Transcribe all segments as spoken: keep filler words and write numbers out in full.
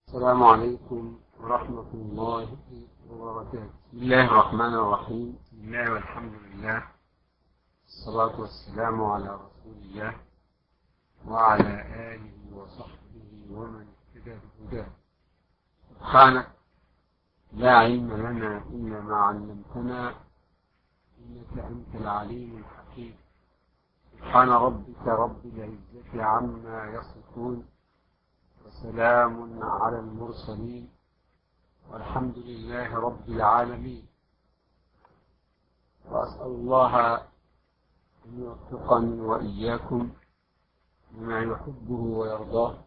السلام عليكم ورحمة الله وبركاته. بسم الله الرحمن الرحيم. بسم الله والحمد لله، الصلاة والسلام على رسول الله وعلى آله وصحبه ومن اهتدى بهداه. سبحانك لا علم لنا إلا ما علمتنا إنك أنت العليم الحكيم. سبحان ربك رب العزة عما يصفون وسلام على المرسلين والحمد لله رب العالمين. وأسأل الله أن يوفقني وإياكم لما يحبه ويرضاه،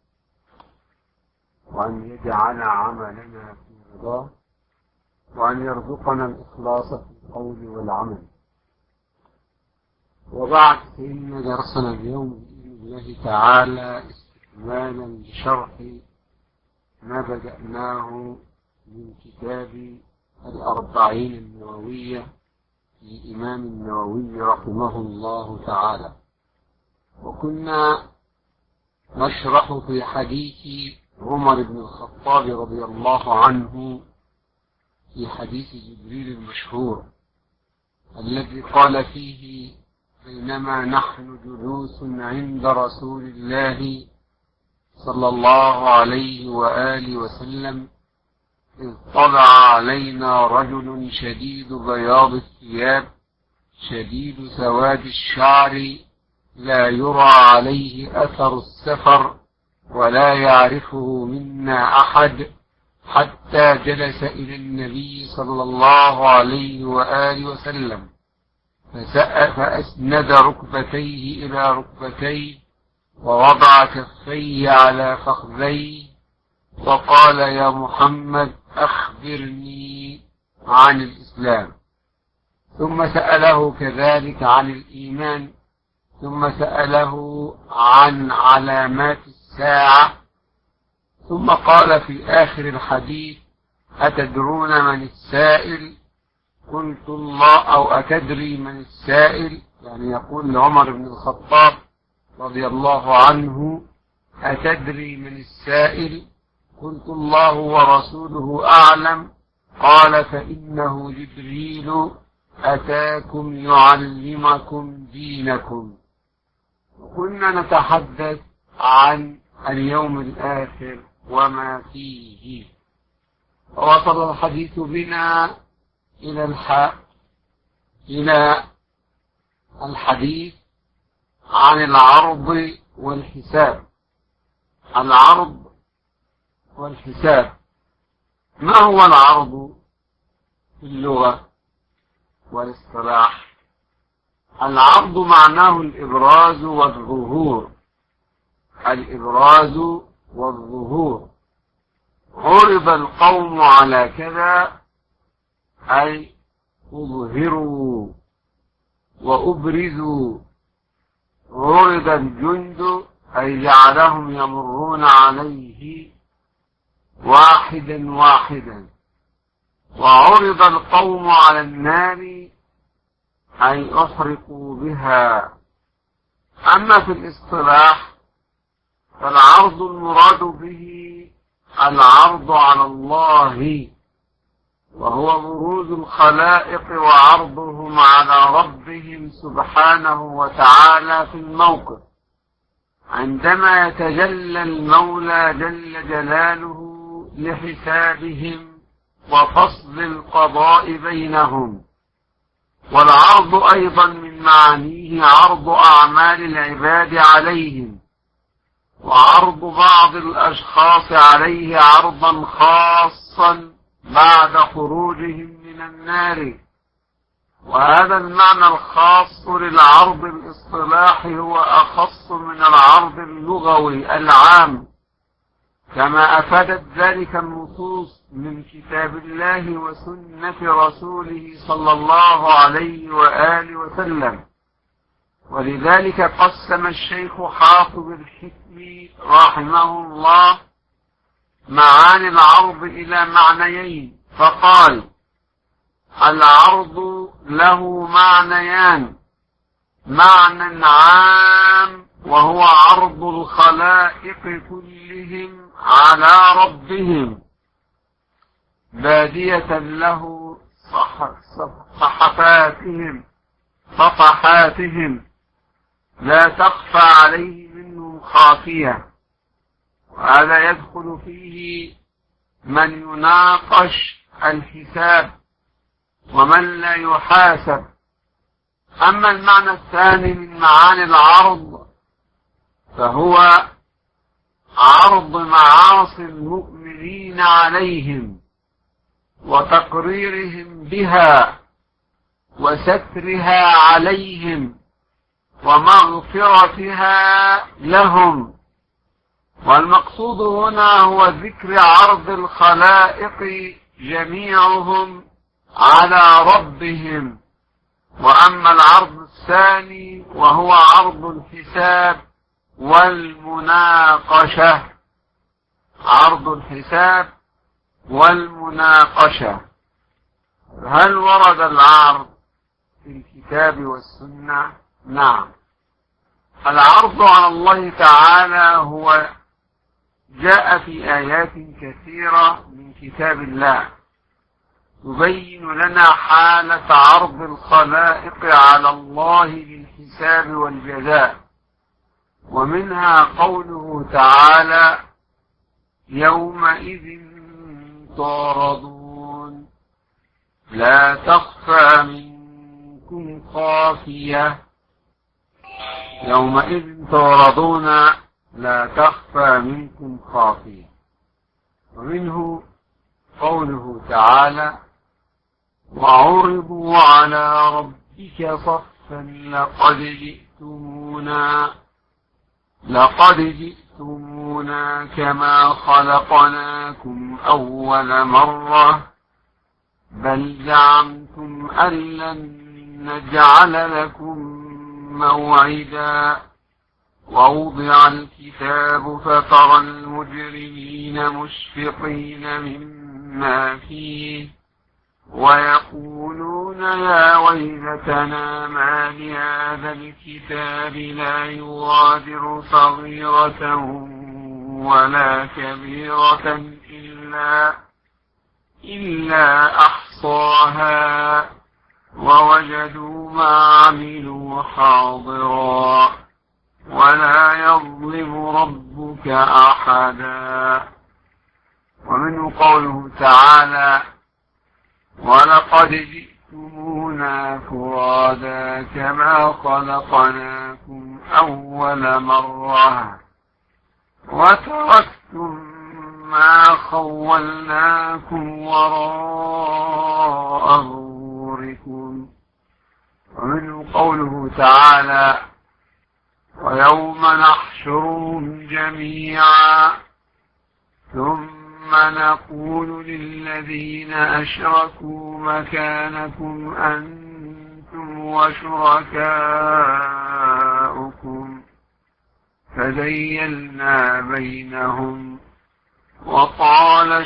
وأن يجعل عملنا في رضاه، وأن يرزقنا الإخلاص في القول والعمل. وبعد، فإن درسنا اليوم بإذن الله تعالى استكمالا لشرح ما بدأناه من كتاب الأربعين النووية للإمام النووي رحمه الله تعالى. وكنا نشرح في حديث عمر بن الخطاب رضي الله عنه، في حديث جبريل المشهور الذي قال فيه: بينما نحن جلوس عند رسول الله صلى الله عليه وآله وسلم إذ طلع علينا رجل شديد بياض الثياب شديد سواد الشعر لا يرى عليه أثر السفر ولا يعرفه منا أحد، حتى جلس إلى النبي صلى الله عليه وآله وسلم فأسند ركبتيه إلى ركبتيه ووضع كفيه على فخذيه وقال: يا محمد أخبرني عن الإسلام. ثم سأله كذلك عن الإيمان، ثم سأله عن علامات الساعة، ثم قال في آخر الحديث: أتدرون من السائل؟ قلت الله، أو أتدري من السائل؟ يعني يقول لعمر بن الخطاب رضي الله عنه: أتدري من السائل؟ قلت الله ورسوله أعلم. قال: فإنه جبريل أتاكم يعلمكم دينكم. وكنا نتحدث عن اليوم الآخر وما فيه، ووصل الحديث بنا إلى الح... إلى الحديث عن العرض والحساب. العرض والحساب، ما هو العرض في اللغة والاصطلاح؟ العرض معناه الإبراز والظهور، الإبراز والظهور. عرض القوم على كذا أي أظهروا وأبرزوا. عرض الجند أي جعلهم يمرون عليه واحدا واحدا. وعرض القوم على النار أي أحرقوا بها. أما في الاصطلاح فالعرض المراد به العرض على الله، وهو بروز الخلائق وعرضهم على ربهم سبحانه وتعالى في الموقف، عندما يتجلى المولى جل جلاله لحسابهم وفصل القضاء بينهم. والعرض أيضا من معانيه عرض أعمال العباد عليهم، وعرض بعض الأشخاص عليه عرضا خاصا بعد خروجهم من النار. وهذا المعنى الخاص للعرض الاصطلاحي هو أخص من العرض اللغوي العام، كما أفادت ذلك النصوص من كتاب الله وسنة رسوله صلى الله عليه وآله وسلم. ولذلك قسم الشيخ حافظ الحكمي رحمه الله معاني العرض إلى معنيين، فقال: العرض له معنيان: معنى عام وهو عرض الخلائق كلهم على ربهم بادية له صحفاتهم صفحاتهم لا تخفى عليه منهم خافية. وهذا يدخل فيه من يناقش الحساب ومن لا يحاسب. أما المعنى الثاني من معاني العرض فهو عرض معاصي المؤمنين عليهم وتقريرهم بها وسترها عليهم ومغفرتها لهم. والمقصود هنا هو ذكر عرض الخلائق جميعهم على ربهم. وأما العرض الثاني وهو عرض الحساب والمناقشة، عرض الحساب والمناقشة. هل ورد العرض في الكتاب والسنة؟ نعم. العرض على الله تعالى هو جاء في آيات كثيرة من كتاب الله تبين لنا حالة عرض الخلائق على الله للحساب والجزاء. ومنها قوله تعالى: يومئذ تعرضون لا تخفى منكم خافية. يومئذ تعرضون لا تخفى منكم خافية. ومنه قوله تعالى: وعرضوا على ربك صفا لقد جئتمونا لقد جئتمونا كما خلقناكم أول مرة بل زعمتم أن لن نجعل لكم موعدا. ووضع الكتاب فترى المجرمين مشفقين مما فيه ويقولون يا ويلتنا ما لهذا الكتاب لا يغادر صغيرة ولا كبيرة إلا إلا أحصاها ووجدوا ما عملوا حاضرا ولا يظلم ربك أحدا. ومنه قوله تعالى: ولقد جئتمونا فرادا كما خلقناكم أول مرة وتركتم ما خولناكم وراء ظهوركم. ومنه قوله تعالى: ويوم نحشرهم جميعا ثم نقول للذين أشركوا مكانكم أنتم وشركاؤكم فزيلنا بينهم وقال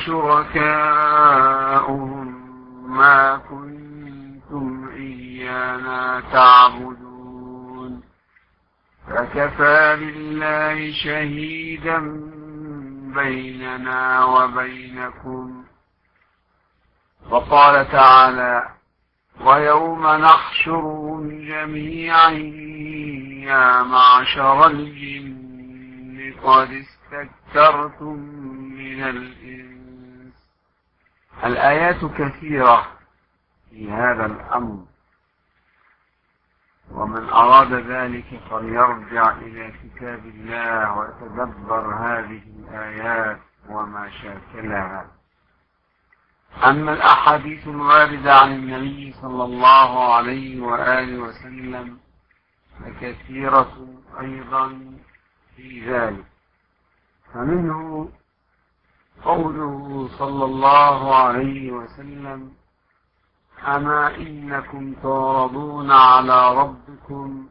شركاؤهم ما كنتم إيانا تعبدون فكفى بالله شهيدا بيننا وبينكم. وقال تعالى: ويوم نحشرهم جميعا يا معشر الجن قد استكثرتم من الإنس. الآيات كثيرة في هذا الأمر، ومن أراد ذلك فليرجع إلى كتاب الله ويتدبر هذه الآيات وما شاكلها. أما الأحاديث الواردة عن النبي صلى الله عليه وآله وسلم فكثيرة أيضا في ذلك. فمنه قوله صلى الله عليه وسلم: أما إنكم تعرضون على ربكم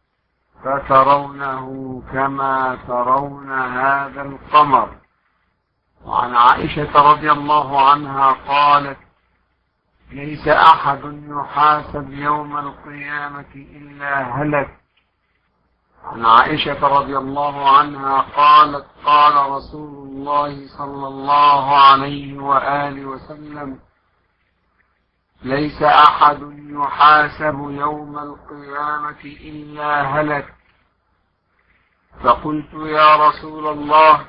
فترونه كما ترون هذا القمر. وعن عائشة رضي الله عنها قالت: ليس أحد يحاسب يوم القيامة إلا هلك. عن عائشة رضي الله عنها قالت: قال رسول الله صلى الله عليه وآله وسلم: ليس أحد يحاسب يوم القيامة إلا هلك. فقلت: يا رسول الله،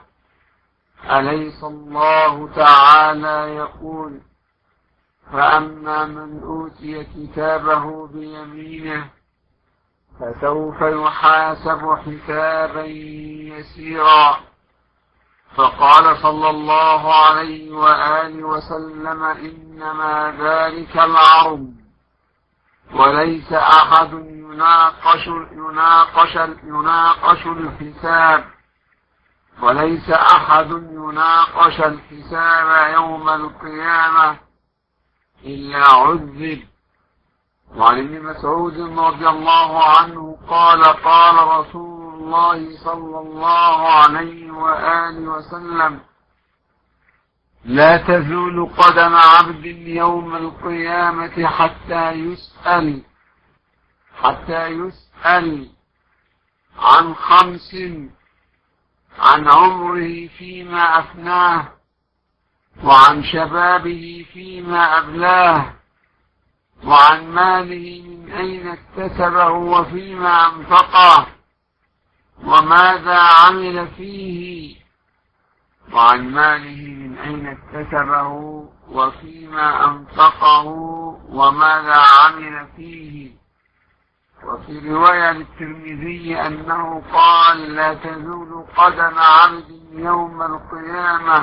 أليس الله تعالى يقول: فأما من أوتي كتابه بيمينه فسوف يحاسب حسابا يسيرا؟ فقال صلى الله عليه وآله وسلم: إنما ذلك العرض، وليس أحد يناقش, يناقش, يناقش الحساب وليس أحد يناقش الحساب يوم القيامة إلا عذب. وعن ابن مسعود رضي الله عنه قال: قال رسول الله صلى الله عليه وآله وسلم: لا تزول قدم عبد يوم القيامة حتى يسأل حتى يسأل عن خمس: عن عمره فيما أفناه، وعن شبابه فيما أبلاه، وعن ماله من أين اكتسبه وفيما أنفقه، وماذا عمل فيه وعن ماله من أين اكتسبه وفيما أنفقه وماذا عمل فيه. وفي رواية للترمذي أنه قال: لا تزول قدم عبد يوم القيامة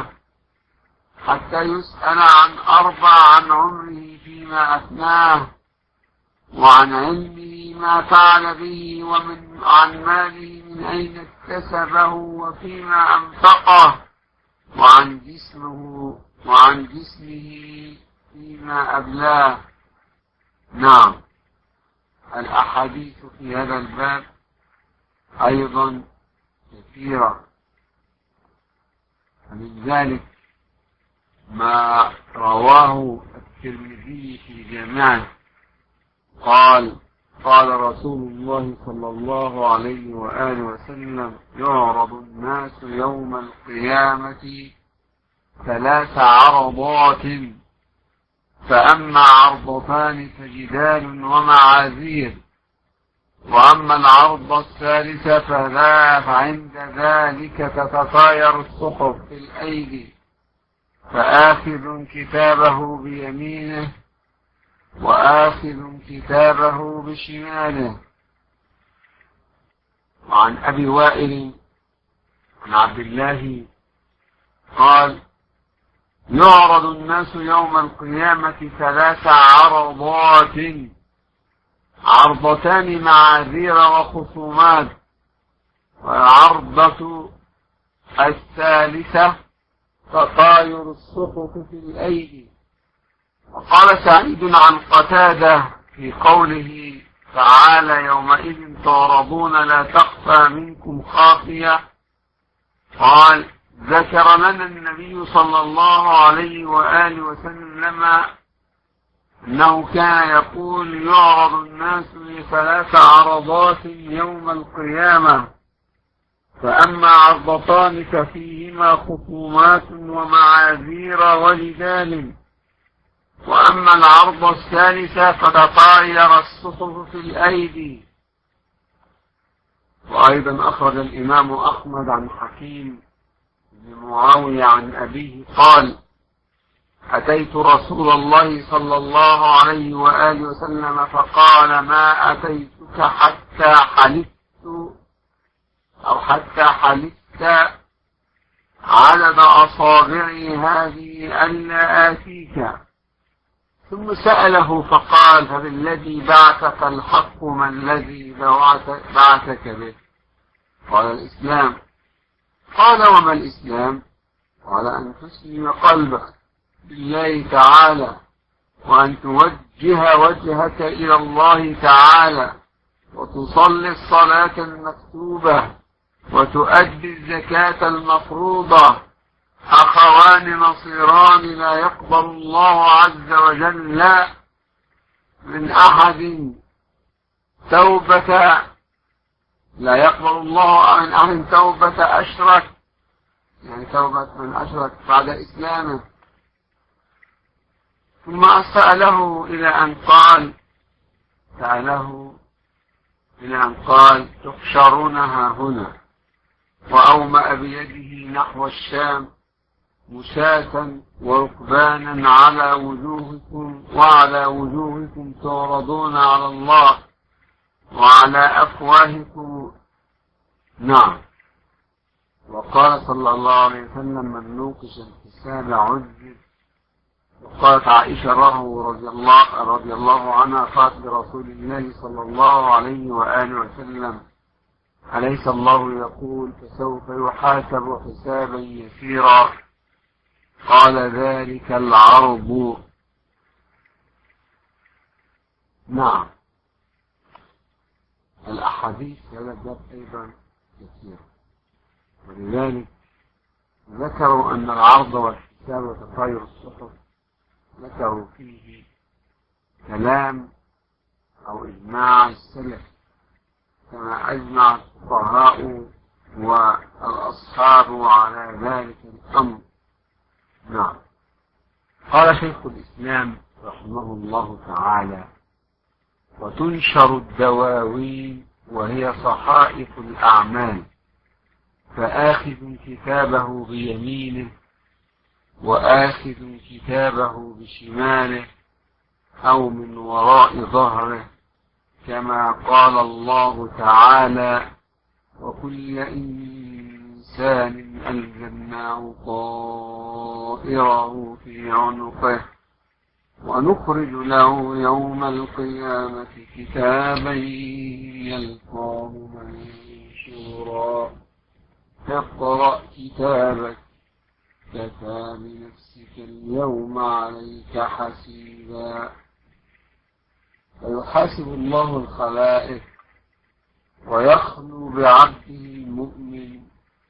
حتى يسأل عن أربع: عن عمره فيما أفناه، وعن علمه ما فعل به، ومن عن ماله من أين اكتسبه وفيما أنفقه، وعن جسمه وعن جسمه فيما أبلاه. نعم، الأحاديث في هذا الباب أيضا كثيرة، ومن ذلك ما رواه الترمذي في جامعه قال: قال رسول الله صلى الله عليه وآله وسلم: يعرض الناس يوم القيامة ثلاث عرضات، فأما عرضتان فجدال ومعاذير، وأما العرض الثالث فذا فعند ذلك تتطاير الصحف في الأيدي، فآخذ كتابه بيمينه وآخذ كتابه بشماله. وعن أبي وائل عن عبد الله قال: يعرض الناس يوم القيامة ثلاث عرضات: عرضتان معاذير وخصومات، والعرضة الثالثة تطاير الصحف في الأيدي. وقال سعيد عن قتادة في قوله تعالى: يومئذ تعرضون لا تخفى منكم خافية، قال: ذكر لنا النبي صلى الله عليه وآله وسلم أنه كان يقول: يعرض الناس لثلاث عرضات يوم القيامة، فأما عرضتان ففيهما خصومات ومعاذير وجدال، وأما العرض الثالثة فتطاير الصحف في الأيدي. وأيضا أخرج الإمام أحمد عن حكيم بن معاوية عن أبيه قال: أتيت رسول الله صلى الله عليه وآله وسلم فقال: ما أتيتك حتى حلفت أو حتى حلفت عدد أصابعي هذه ألا آتيك. ثم سأله فقال: فبالذي بعثك الحق ما الذي بعثك به؟ قال: الإسلام. قال: وما الإسلام؟ قال: أن تسلم قلبك بالله تعالى، وأن توجه وجهك إلى الله تعالى، وتصلي الصلاة المكتوبة، وتؤدي الزكاة المفروضة. أخوان نصيران لا يقبل الله عز وجل من أحد توبة لا يقبل الله من أحد توبة أشرك يعني توبة من أشرك بعد إسلامه، ثم سأله إلى أن قال سأله إلى أن قال تحشرونها هنا، وأومأ بيده نحو الشام مشاة وركبانا على وجوهكم وعلى وجوهكم تعرضون على الله وعلى أفواهكم. نعم. وقال صلى الله عليه وسلم من نوقش الحساب عذب. وقالت عائشة رضي الله, رضي الله عنها قالت لرسول الله صلى الله عليه وآله وسلم أليس الله يقول فسوف يحاسب حسابا يسيرا؟ قال ذلك العرض. نعم. الأحاديث هذا الباب أيضا كثيرة، ولذلك ذكروا أن العرض والحساب وتطاير الصحف ذكروا فيه كلام أو إجماع السلف كما أجمع الفقهاء والأصحاب على ذلك الأمر. نعم. قال شيخ الإسلام رحمه الله تعالى وتنشر الدواوين وهي صحائف الأعمال، فآخذ كتابه بيمينه وآخذ كتابه بشماله أو من وراء ظهره، كما قال الله تعالى وكل إنسان ألزمناه طائره في عنقه ونخرج له يوم القيامة كتابا يلقاه منشورا اقرأ كتابك كفى بنفسك اليوم عليك حسيبا. فيحاسب الله الخلائق ويخلو بعبده المؤمن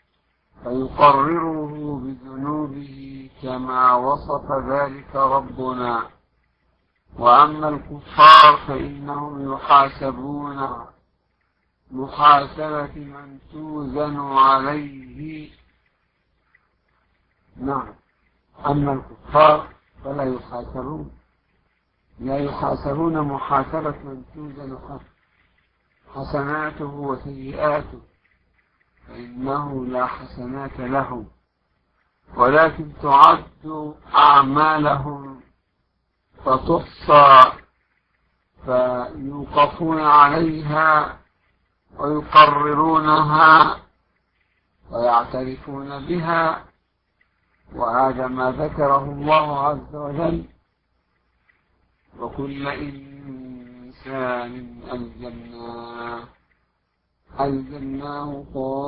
فيقرره بذنوبه كما وصف ذلك ربنا. وأما الكفار فإنهم يحاسبون محاسبة من توزن عليه. نعم. أما الكفار فلا يحاسبون لا يحاسبون محاسبة من توزن حسناته وسيئاته، فإنه لا حسنات لهم، ولكن تعد أعمالهم فتحصى فيوقفون عليها ويقررونها ويعترفون بها. وهذا ما ذكره الله عز وجل وكل إنسان ألزمناه ألزمناه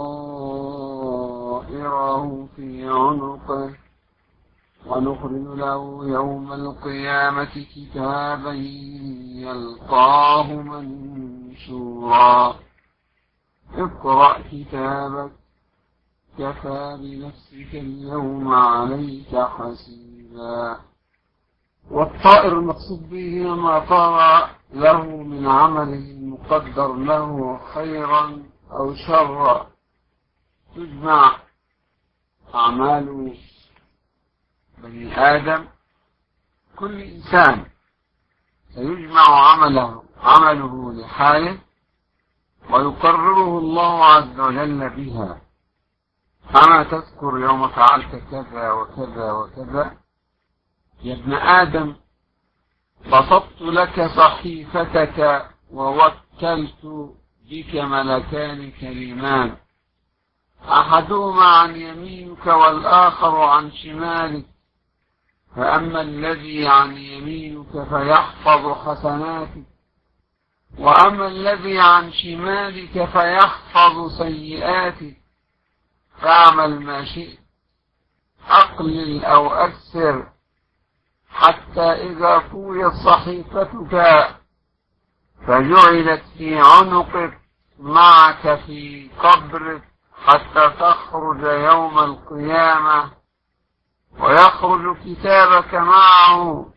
طائره في عنقه ونخرج له يوم القيامة كتابا يلقاه منشورا اقرأ كتابك كفى بنفسك اليوم عليك حسيبا. والطائر المقصود به ما طار له من عمله المقدر له خيرا أو شرا. تجمع أعمال بني آدم، كل إنسان سيجمع عمله عمله لحاله ويقرره الله عز وجل بها. أما تذكر يوم فعلت كذا وكذا وكذا يا ابن آدم، بسطت لك صحيفتك ووكلت بك ملكان كريمان، أحدهما عن يمينك والآخر عن شمالك، فأما الذي عن يمينك فيحفظ حسناتك، وأما الذي عن شمالك فيحفظ سيئاتك، فاعمل ما شئت أقلل أو أكثر، حتى إذا طويت صحيفتك فجعلت في عنقك معك في قبرك حتى تخرج يوم القيامة ويخرج كتابك معه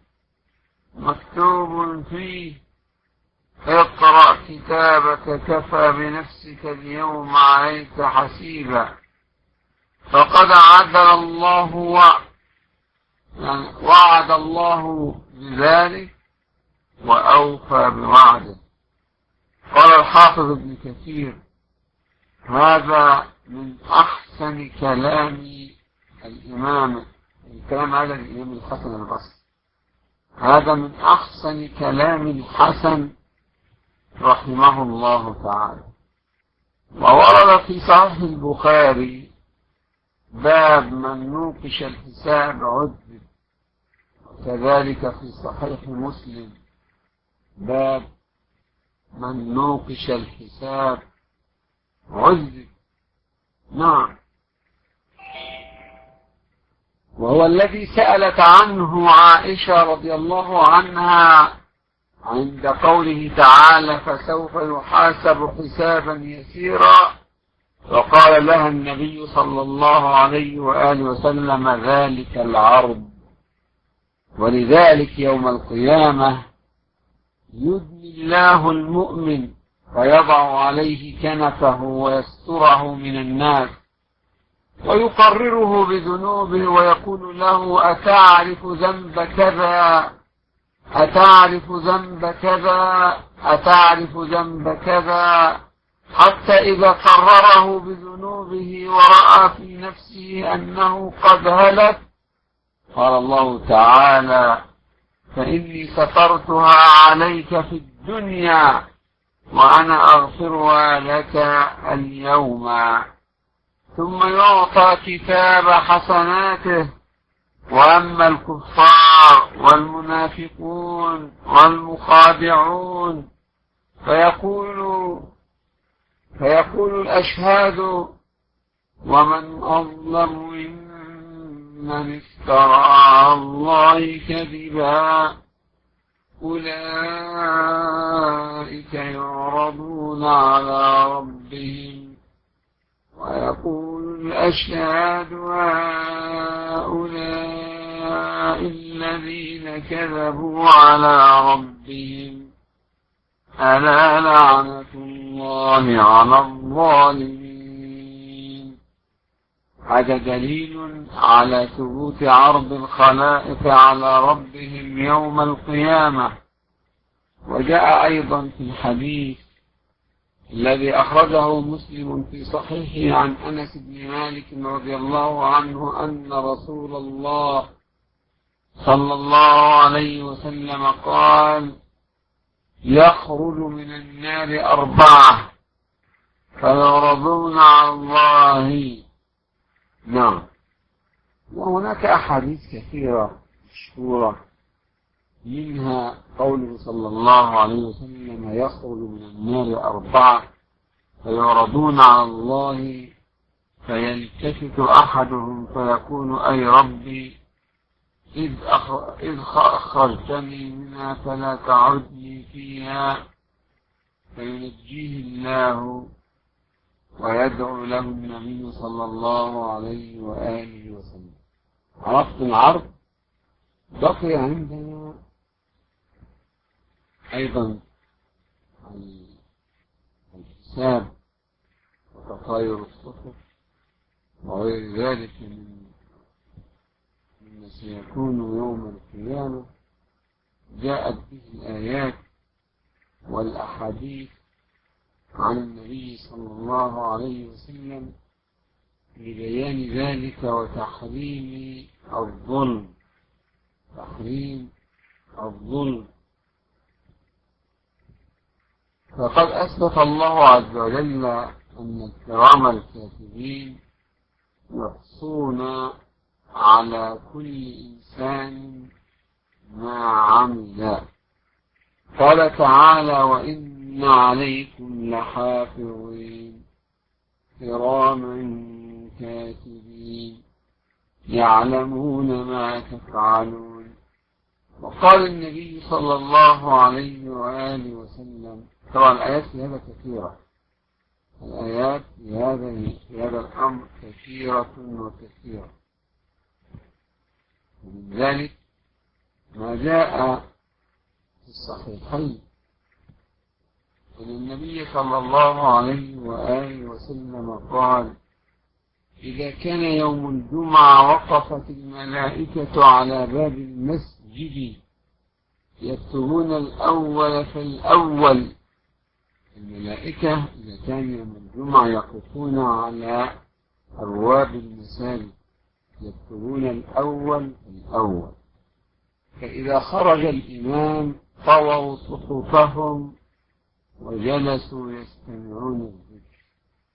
مكتوب فيه اقرأ كتابك كفى بنفسك اليوم عليك حسيبا. فقد عدل الله وعد يعني وعد الله بذلك وأوفى بوعده. قال الحافظ ابن كثير: هذا من أحسن كلام الإمام الكلام هذا الإمام الحسن البصري هذا من أحسن كلام الحسن رحمه الله تعالى. وورد في صحيح البخاري باب من نوقش الحساب عذب، وكذلك في صحيح مسلم باب من نوقش الحساب عذب. نعم، وهو الذي سألت عنه عائشة رضي الله عنها عند قوله تعالى: فسوف يحاسب حسابا يسيرا، وقال لها النبي صلى الله عليه وآله وسلم: ذلك العرض. ولذلك يوم القيامة يدني الله المؤمن ويضع عليه كنفه ويستره من الناس ويقرره بذنوبه ويقول له: أتعرف ذنب كذا أتعرف ذنب كذا أتعرف ذنب كذا، حتى إذا قرره بذنوبه ورأى في نفسه أنه قد هلك قال الله تعالى: فإني سترتها عليك في الدنيا وأنا أغفرها لك اليوم. ثم يعطى كتاب حسناته. وأما الكفار والمنافقون والمخادعون فيقول فيقول الأشهاد: ومن أظلم ممن افترى على الله كذبا، أولئك يعرضون على ربهم ويقول الأشهاد: هؤلاء الذين كذبوا على ربهم، ألا لعنة الله على الظالمين. هذا دليل على ثبوت عرض الخلائق على ربهم يوم القيامة. وجاء أيضا في الحديث الذي أخرجه مسلم في صحيحه عن أنس بن مالك رضي الله عنه أن رسول الله صلى الله عليه وسلم قال: يخرج من النار أربعة فيعرضون على الله. نعم، وهناك أحاديث كثيرة مشهورة، منها قوله صلى الله عليه وسلم: يخرج من النار أربعة فيعرضون على الله فيلتفت أحدهم فيقول: أي ربي، إذ أخرجتني منها فلا تعدني فيها، فينجيه الله ويدعو له النبي صلى الله عليه وآله وسلم. عرفت العرض؟ بقي عندنا أيضا الحساب وتطاير الصحف وغير ذلك مما سيكون يوم القيامة. جاءت به الآيات والأحاديث عن النبي صلى الله عليه وسلم لبيان ذلك وتحريم الظلم تحريم الظلم. فقد أثبت الله عز وجل أن الكرام الكاتبين يحصون على كل إنسان ما عمل. قال تعالى: وإن عليكم لحافظين كراما كاتبين يعلمون ما تفعلون. وقال النبي صلى الله عليه وآله وسلم، طبعا الآيات في هذا كثيرة، الآيات في هذا في هذا الأمر كثيرة وكثيرة. ومن ذلك ما جاء في الصحيحين أن النبي صلى الله عليه وآله وسلم قال: إذا كان يوم الجمعة وقفت الملائكة على باب المسجد يكتبون الأول فالأول. الملائكة إذا كان يوم الجمعة يقفون على أبواب المساجد يكتبون الأول فالأول، فإذا خرج الإمام طووا صفوفهم وجلسوا يستمعون الذكر.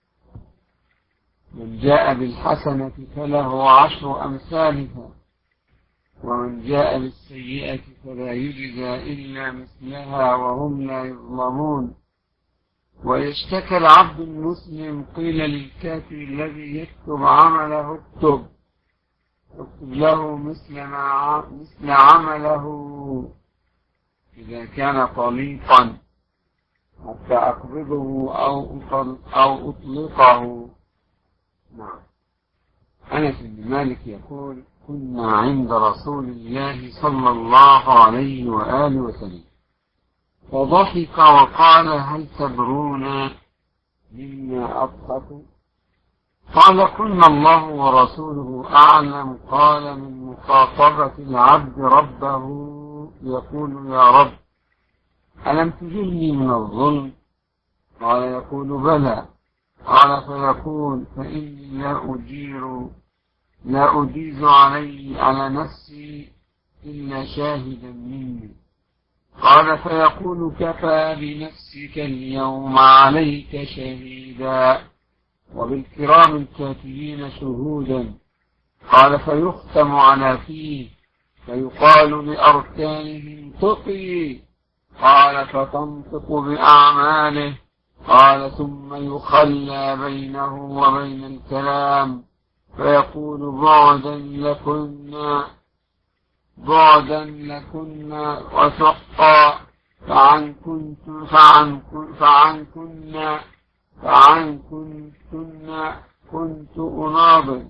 من جاء بالحسنة فله عشر أمثالها، ومن جاء بالسيئة فلا يجزى إلا مثلها وهم لا يظلمون. ويشتكى العبد المسلم قيل للكافر الذي يكتب عمله اكتب اكتب له مثل ما مثل عمله إذا كان طليقا حتى أقبضه أو أو أطلقه. نعم. أنس بن مالك يقول: كنا عند رسول الله صلى الله عليه وآله وسلم فضحك وقال: هل تدرون مما أضحك؟ قال: كنا الله ورسوله أعلم. قال: من مخاطبة العبد ربه يقول: يا رب ألم تجرني من الظلم؟ قال: يقول: بلى. قال: فيقول: فإني لا أجير لا أجيز علي على نفسي إلا شاهدا مني. قال: فيقول: كفى بنفسك اليوم عليك شهيدا وبالكرام الكاتبين شهودا. قال: فيختم على فيه فيقال لأركانه انطقي. قال: فتنطق بأعماله. قال: ثم يخلى بينه وبين الكلام فيقول: بعدا لكنا بعدا لكنا وسحقا فعن كنت فعن فعن كنا فعن كنتن كنت أناظر.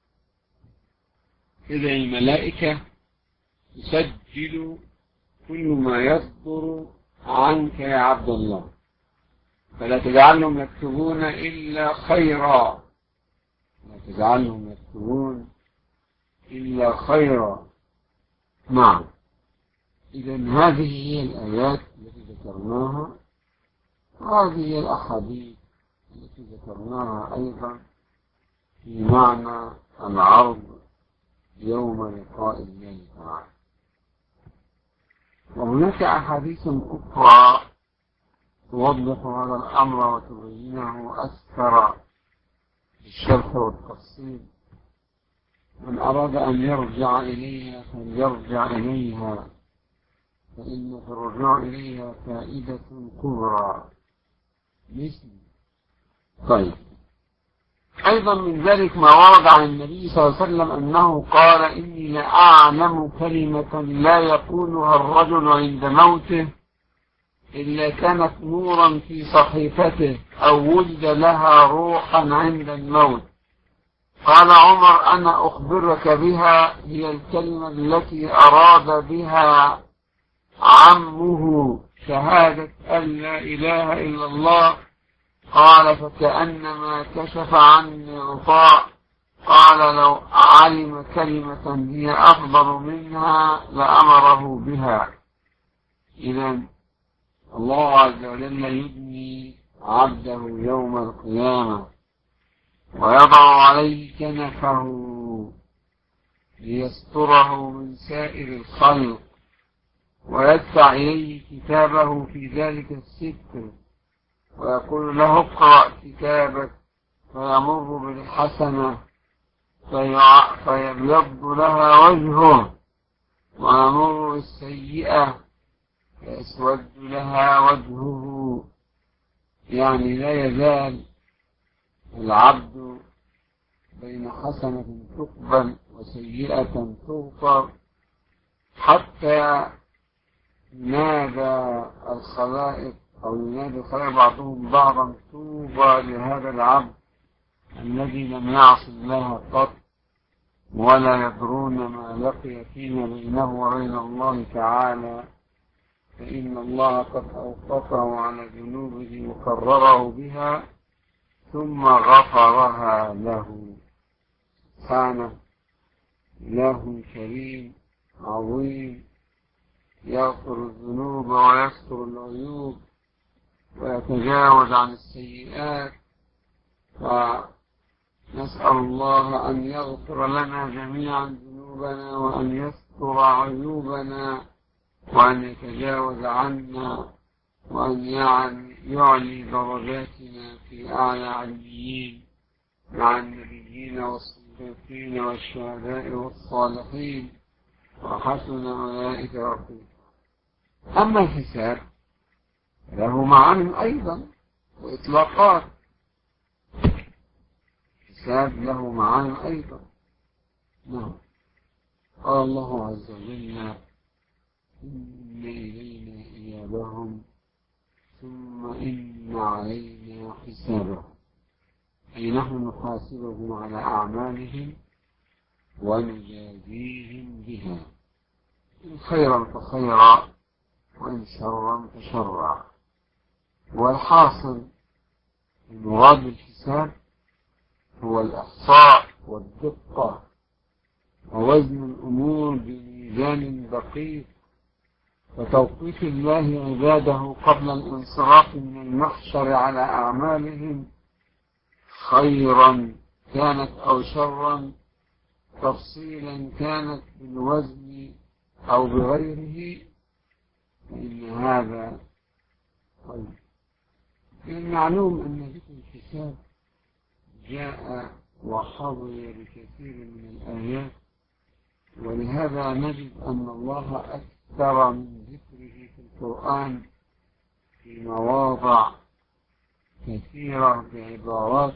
إذا الملائكة تسجل كل ما يصدر عنك يا عبد الله، فلا تجعلهم يكتبون إلا خيرا لا تجعلهم يكتبون إلا خيرا. نعم. إذا هذه هي الآيات التي ذكرناها، وهذه هي الأحاديث التي ذكرناها أيضا في معنى العرض يوم لقاء الله تعالى. وهناك أحاديث أخرى توضح هذا الأمر وتبينه أكثر بالشرح والتفصيل. من أراد أن يرجع إليها فليرجع إليها، فإن في الرجوع إليها فائدة كبرى. مثل طيب أيضا من ذلك ما ورد عن النبي صلى الله عليه وسلم أنه قال: إني لأعلم كلمة لا يقولها الرجل عند موته إلا كانت نورا في صحيفته أو ولد لها روحا عند الموت. قال عمر: أنا أخبرك بها، هي الكلمة التي أراد بها عمه شهادة أن لا إله إلا الله. قال: فكأنما كشف عني غطاء. قال: لو علم كلمة هي أفضل منها لأمره بها. إذا الله عز وجل يدني عبده يوم القيامة ويضع عليه كنفه ليستره من سائر الخلق، ويدفع إليه كتابه في ذلك الستر ويقول له: اقرأ كتابك، فيمر بالحسنة فيبيض لها وجهه، ويمر بالسيئة فيسود لها وجهه. يعني لا يزال العبد بين حسنة تقبل وسيئة تغفر، حتى ينادى الخلائق أو ينادي الخلائق بعضهم بعضا: توبى لهذا العبد الذي لم يعص الله قط ولا يدرون ما لقي فيما بينه وبين الله تعالى، فإن الله قد أوقفه على ذنوبه وكرره بها ثم غفرها له. سبحانه إله كريم عظيم يغفر الذنوب ويستر العيوب ويتجاوز عن السيئات، فنسأل الله أن يغفر لنا جميعا ذنوبنا وأن يستر عيوبنا وأن يتجاوز عنا وأن يعلي درجاتنا في أعلى عليين مع النبيين والصديقين والشهداء والصالحين وحسن أولئك رفيقا. أما الحساب له معاني أيضا وإطلاقات، الحساب له معاني أيضا. نعم، قال الله عز وجل إن إلينا إيابهم ثم إن علينا حسابهم، أي نحن نحاسبهم على أعمالهم ونجازيهم بها، إن خيرا فخيرا وإن شرا فشرا. والحاصل المراد بالحساب هو الإحصاء والدقة ووزن الأمور بميزان دقيق وتوقيف الله عباده قبل الانصراف من المحشر على أعمالهم خيرا كانت أو شرا، تفصيلا كانت بالوزن أو بغيره، فإن هذا خير. من المعلوم أن ذكر الحساب جاء وحظي بكثير من الآيات، ولهذا نجد أن الله أكثر من ذكره في القرآن في مواضع كثيرة بعبارات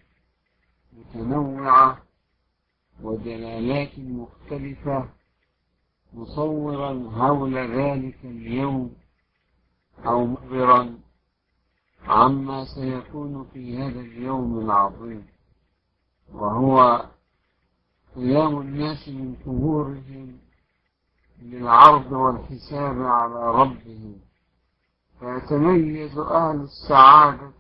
متنوعة ودلالات مختلفة، مصورا هول ذلك اليوم أو مخبرا عما سيكون في هذا اليوم العظيم، وهو قيام الناس من قبورهم للعرض والحساب على ربهم، فيتميز أهل السعادة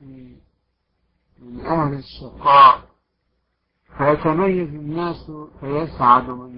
من أهل الشقاء، فيتميز الناس فيسعد من